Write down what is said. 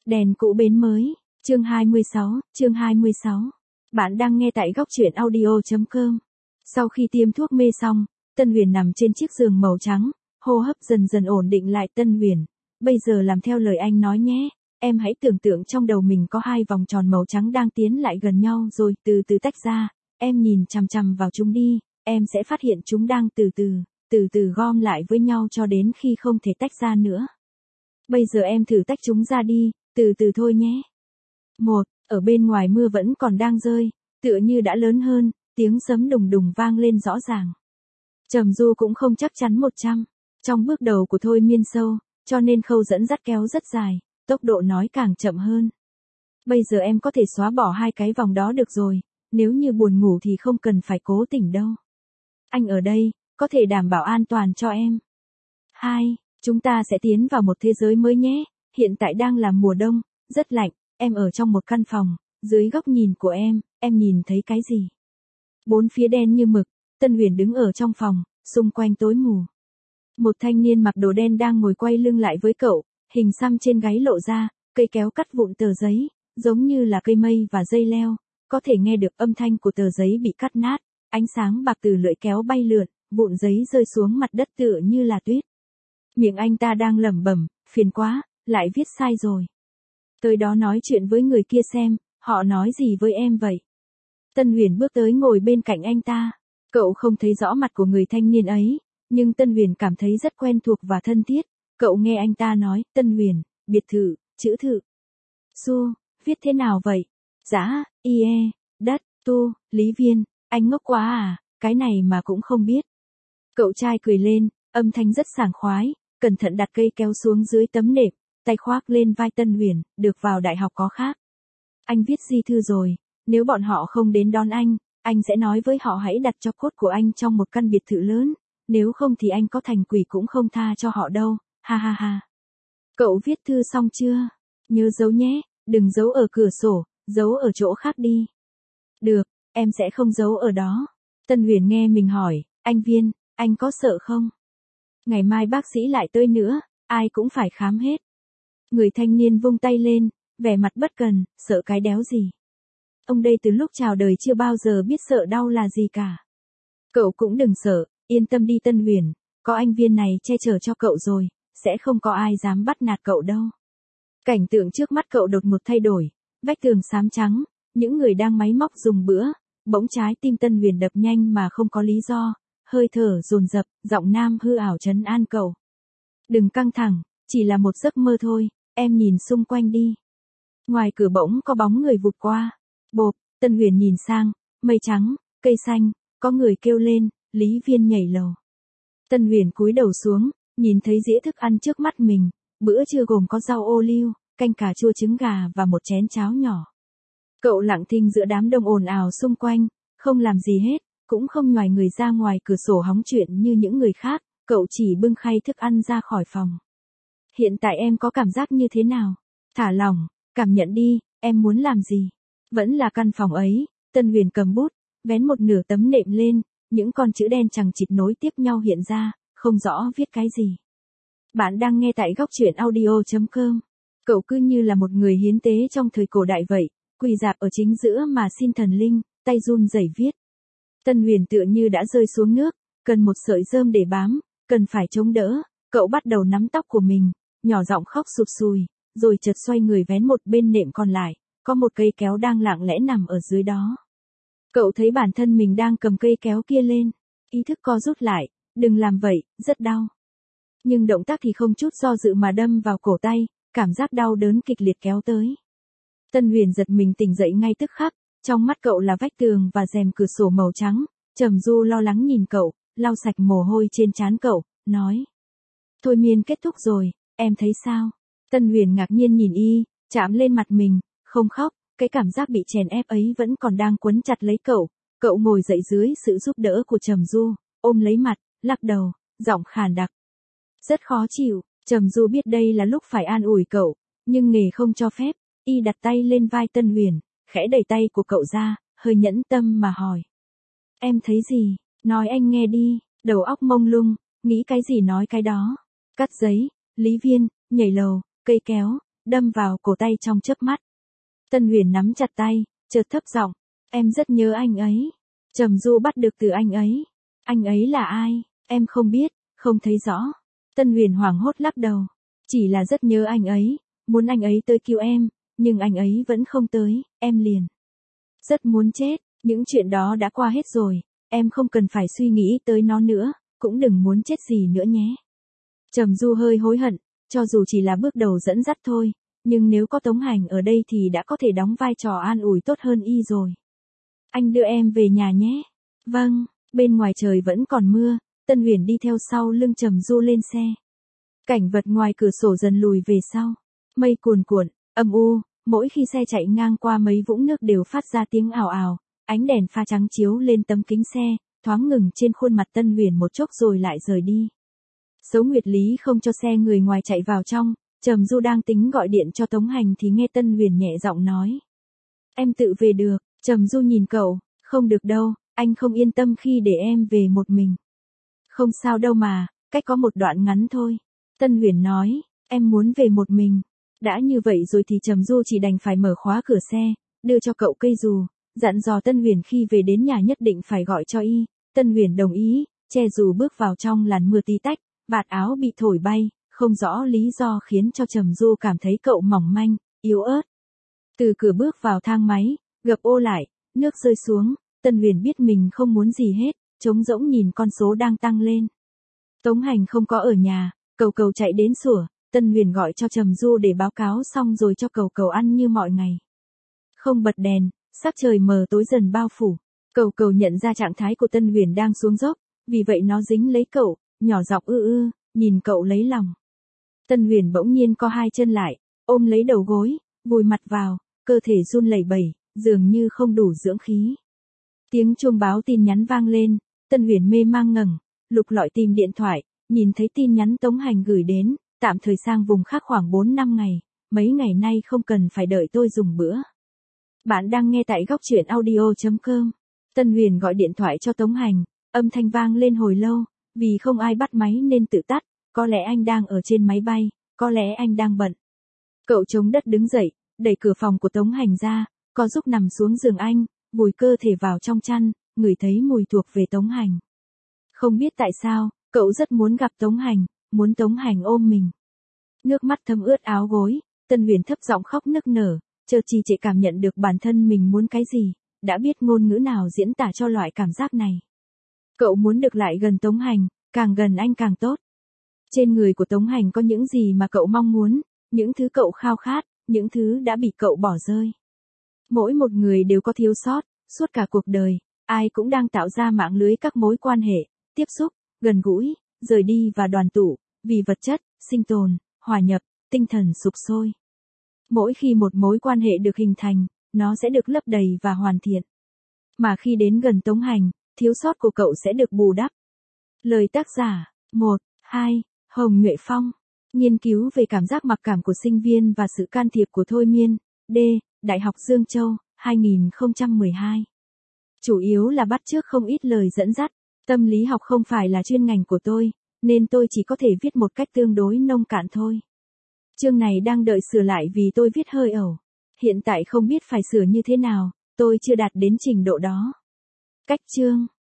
Đèn cũ bến mới, chương 26. Bạn đang nghe tại góc truyện audio.com. Sau khi tiêm thuốc mê xong, Tân Huyền nằm trên chiếc giường màu trắng, hô hấp dần dần ổn định lại. Tân Huyền, bây giờ làm theo lời anh nói nhé. Em hãy tưởng tượng trong đầu mình có hai vòng tròn màu trắng đang tiến lại gần nhau rồi từ từ tách ra. Em nhìn chằm chằm vào chúng đi, em sẽ phát hiện chúng đang từ từ gom lại với nhau cho đến khi không thể tách ra nữa. Bây giờ em thử tách chúng ra đi, từ từ thôi nhé. Ở bên ngoài mưa vẫn còn đang rơi, tựa như đã lớn hơn, tiếng sấm đùng đùng vang lên rõ ràng. Trầm Du cũng không chắc chắn 100. Trong bước đầu của thôi miên sâu, cho nên khâu dẫn dắt kéo rất dài, tốc độ nói càng chậm hơn. Bây giờ em có thể xóa bỏ hai cái vòng đó được rồi, nếu như buồn ngủ thì không cần phải cố tỉnh đâu. Anh ở đây, có thể đảm bảo an toàn cho em. 2. Chúng ta sẽ tiến vào một thế giới mới nhé, hiện tại đang là mùa đông, rất lạnh, em ở trong một căn phòng, dưới góc nhìn của em nhìn thấy cái gì? Bốn phía đen như mực, Tân Huyền đứng ở trong phòng, xung quanh tối mù. Một thanh niên mặc đồ đen đang ngồi quay lưng lại với cậu, hình xăm trên gáy lộ ra, cây kéo cắt vụn tờ giấy, giống như là cây mây và dây leo, có thể nghe được âm thanh của tờ giấy bị cắt nát, ánh sáng bạc từ lưỡi kéo bay lượn, vụn giấy rơi xuống mặt đất tựa như là tuyết. Miệng anh ta đang lẩm bẩm, phiền quá, lại viết sai rồi. Tới đó nói chuyện với người kia xem, họ nói gì với em vậy? Tân Huyền bước tới ngồi bên cạnh anh ta. Cậu không thấy rõ mặt của người thanh niên ấy, nhưng Tân Huyền cảm thấy rất quen thuộc và thân thiết. Cậu nghe anh ta nói, Tân Huyền, biệt thự, chữ thự. Su, viết thế nào vậy? Dã, ie, đất, tu, lý viên, anh ngốc quá à, cái này mà cũng không biết. Cậu trai cười lên, âm thanh rất sảng khoái, cẩn thận đặt cây kéo xuống dưới tấm nệm, tay khoác lên vai Tân Huyền, được vào đại học có khác. Anh viết di thư rồi, nếu bọn họ không đến đón anh sẽ nói với họ hãy đặt cho cốt của anh trong một căn biệt thự lớn, nếu không thì anh có thành quỷ cũng không tha cho họ đâu, ha ha ha. Cậu viết thư xong chưa? Nhớ giấu nhé, đừng giấu ở cửa sổ, giấu ở chỗ khác đi. Được, em sẽ không giấu ở đó. Tân Huyền nghe mình hỏi, anh Viên, anh có sợ không? Ngày mai bác sĩ lại tới nữa, ai cũng phải khám hết. Người thanh niên vung tay lên, vẻ mặt bất cần, sợ cái đéo gì. Ông đây từ lúc chào đời chưa bao giờ biết sợ đau là gì cả. Cậu cũng đừng sợ, yên tâm đi Tân Huyền, có anh Viên này che chở cho cậu rồi, sẽ không có ai dám bắt nạt cậu đâu. Cảnh tượng trước mắt cậu đột ngột thay đổi, vách tường xám trắng, những người đang máy móc dùng bữa, bỗng trái tim Tân Huyền đập nhanh mà không có lý do, hơi thở dồn dập, giọng nam hư ảo trấn an cậu. Đừng căng thẳng, chỉ là một giấc mơ thôi, em nhìn xung quanh đi. Ngoài cửa bỗng có bóng người vụt qua. Bộp, Tân Huyền nhìn sang, mây trắng, cây xanh, có người kêu lên, Lý Viên nhảy lầu. Tân Huyền cúi đầu xuống, nhìn thấy dĩa thức ăn trước mắt mình, bữa trưa gồm có rau ô liu, canh cà chua trứng gà và một chén cháo nhỏ. Cậu lặng thinh giữa đám đông ồn ào xung quanh, không làm gì hết, cũng không nhoài người ra ngoài cửa sổ hóng chuyện như những người khác, cậu chỉ bưng khay thức ăn ra khỏi phòng. Hiện tại em có cảm giác như thế nào? Thả lỏng, cảm nhận đi, em muốn làm gì? Vẫn là căn phòng ấy, Tân Huyền cầm bút, vén một nửa tấm nệm lên, những con chữ đen chằng chịt nối tiếp nhau hiện ra, không rõ viết cái gì. Bạn đang nghe tại góc truyện audio.com. Cậu cứ như là một người hiến tế trong thời cổ đại vậy, quỳ rạp ở chính giữa mà xin thần linh, tay run rẩy viết. Tân Huyền tựa như đã rơi xuống nước, cần một sợi rơm để bám, cần phải chống đỡ, cậu bắt đầu nắm tóc của mình, nhỏ giọng khóc sụt sùi, rồi chợt xoay người vén một bên nệm còn lại, có một cây kéo đang lặng lẽ nằm ở dưới đó. Cậu thấy bản thân mình đang cầm cây kéo kia lên, ý thức co rút lại, đừng làm vậy, rất đau. Nhưng động tác thì không chút do dự mà đâm vào cổ tay, cảm giác đau đớn kịch liệt kéo tới. Tân Huyền giật mình tỉnh dậy ngay tức khắc, trong mắt cậu là vách tường và rèm cửa sổ màu trắng, Trầm Du lo lắng nhìn cậu, lau sạch mồ hôi trên trán cậu, nói. Thôi miên kết thúc rồi, em thấy sao? Tân Huyền ngạc nhiên nhìn chạm lên mặt mình, không khóc, cái cảm giác bị chèn ép ấy vẫn còn đang quấn chặt lấy cậu ngồi dậy dưới sự giúp đỡ của Trầm Du, ôm lấy mặt, lắc đầu, giọng khàn đặc. Rất khó chịu, Trầm Du biết đây là lúc phải an ủi cậu, nhưng nghề không cho phép, đặt tay lên vai Tân Huyền, khẽ đẩy tay của cậu ra, hơi nhẫn tâm mà hỏi. Em thấy gì, nói anh nghe đi, đầu óc mông lung, nghĩ cái gì nói cái đó. Cắt giấy, Lý Viên, nhảy lầu, cây kéo, đâm vào cổ tay trong chớp mắt. Tân Huyền nắm chặt tay, chợt thấp giọng, em rất nhớ anh ấy. Trầm Du bắt được từ anh ấy. Anh ấy là ai? Em không biết, không thấy rõ. Tân Huyền hoảng hốt lắc đầu. Chỉ là rất nhớ anh ấy, muốn anh ấy tới cứu em, nhưng anh ấy vẫn không tới, em liền. Rất muốn chết, những chuyện đó đã qua hết rồi, em không cần phải suy nghĩ tới nó nữa, cũng đừng muốn chết gì nữa nhé. Trầm Du hơi hối hận, cho dù chỉ là bước đầu dẫn dắt thôi, nhưng nếu có Tống Hành ở đây thì đã có thể đóng vai trò an ủi tốt hơn y rồi. Anh đưa em về nhà nhé. Vâng, bên ngoài trời vẫn còn mưa, Tân Huyền đi theo sau lưng Trầm Du lên xe. Cảnh vật ngoài cửa sổ dần lùi về sau. Mây cuồn cuộn, âm u, mỗi khi xe chạy ngang qua mấy vũng nước đều phát ra tiếng ào ào, ánh đèn pha trắng chiếu lên tấm kính xe, thoáng ngừng trên khuôn mặt Tân Huyền một chốc rồi lại rời đi. Số Nguyệt Lý không cho xe người ngoài chạy vào trong, Trầm Du đang tính gọi điện cho Tống Hành thì nghe Tân Huyền nhẹ giọng nói. Em tự về được. Trầm Du nhìn cậu, không được đâu, anh không yên tâm khi để em về một mình. Không sao đâu mà, cách có một đoạn ngắn thôi. Tân Huyền nói, em muốn về một mình. Đã như vậy rồi thì Trầm Du chỉ đành phải mở khóa cửa xe, đưa cho cậu cây dù, dặn dò Tân Huyền khi về đến nhà nhất định phải gọi cho y. Tân Huyền đồng ý, che dù bước vào trong làn mưa tí tách, vạt áo bị thổi bay, không rõ lý do khiến cho Trầm Du cảm thấy cậu mỏng manh, yếu ớt. Từ cửa bước vào thang máy, gập ô lại, nước rơi xuống, Tân Huyền biết mình không muốn gì hết, trống rỗng nhìn con số đang tăng lên. Tống Hành không có ở nhà, Cầu Cầu chạy đến sủa, Tân Huyền gọi cho Trầm Du để báo cáo xong rồi cho Cầu Cầu ăn như mọi ngày. Không bật đèn, sắc trời mờ tối dần bao phủ. Cầu Cầu nhận ra trạng thái của Tân Huyền đang xuống dốc, vì vậy nó dính lấy cậu, nhỏ giọng nhìn cậu lấy lòng. Tân Huyền bỗng nhiên co hai chân lại, ôm lấy đầu gối, vùi mặt vào, cơ thể run lẩy bẩy, dường như không đủ dưỡng khí. Tiếng chuông báo tin nhắn vang lên, Tân Huyền mê mang ngẩng, lục lọi tìm điện thoại, nhìn thấy tin nhắn Tống Hành gửi đến, tạm thời sang vùng khác khoảng 4-5 ngày, mấy ngày nay không cần phải đợi tôi dùng bữa. Bạn đang nghe tại góc truyện audio.com. Tân Huyền gọi điện thoại cho Tống Hành, âm thanh vang lên hồi lâu, vì không ai bắt máy nên tự tắt, có lẽ anh đang ở trên máy bay, có lẽ anh đang bận. Cậu chống đất đứng dậy, đẩy cửa phòng của Tống Hành ra, co giúp nằm xuống giường anh, vùi cơ thể vào trong chăn, ngửi thấy mùi thuộc về Tống Hành. Không biết tại sao, cậu rất muốn gặp Tống Hành, muốn Tống Hành ôm mình. Nước mắt thấm ướt áo gối, Tân Huyền thấp giọng khóc nức nở, chợt trì trệ cảm nhận được bản thân mình muốn cái gì, đã biết ngôn ngữ nào diễn tả cho loại cảm giác này. Cậu muốn được lại gần Tống Hành, càng gần anh càng tốt. Trên người của Tống Hành có những gì mà cậu mong muốn, những thứ cậu khao khát, những thứ đã bị cậu bỏ rơi. Mỗi một người đều có thiếu sót, suốt cả cuộc đời, ai cũng đang tạo ra mạng lưới các mối quan hệ, tiếp xúc, gần gũi, rời đi và đoàn tụ, vì vật chất, sinh tồn, hòa nhập, tinh thần sục sôi. Mỗi khi một mối quan hệ được hình thành, nó sẽ được lấp đầy và hoàn thiện. Mà khi đến gần Tống Hành, thiếu sót của cậu sẽ được bù đắp. Lời tác giả 1, 2, Hồng Nhuệ Phong. Nghiên cứu về cảm giác mặc cảm của sinh viên và sự can thiệp của thôi miên. D. Đại học Dương Châu, 2012. Chủ yếu là bắt chước không ít lời dẫn dắt. Tâm lý học không phải là chuyên ngành của tôi, nên tôi chỉ có thể viết một cách tương đối nông cạn thôi. Chương này đang đợi sửa lại vì tôi viết hơi ẩu. Hiện tại không biết phải sửa như thế nào, tôi chưa đạt đến trình độ đó. Cách chương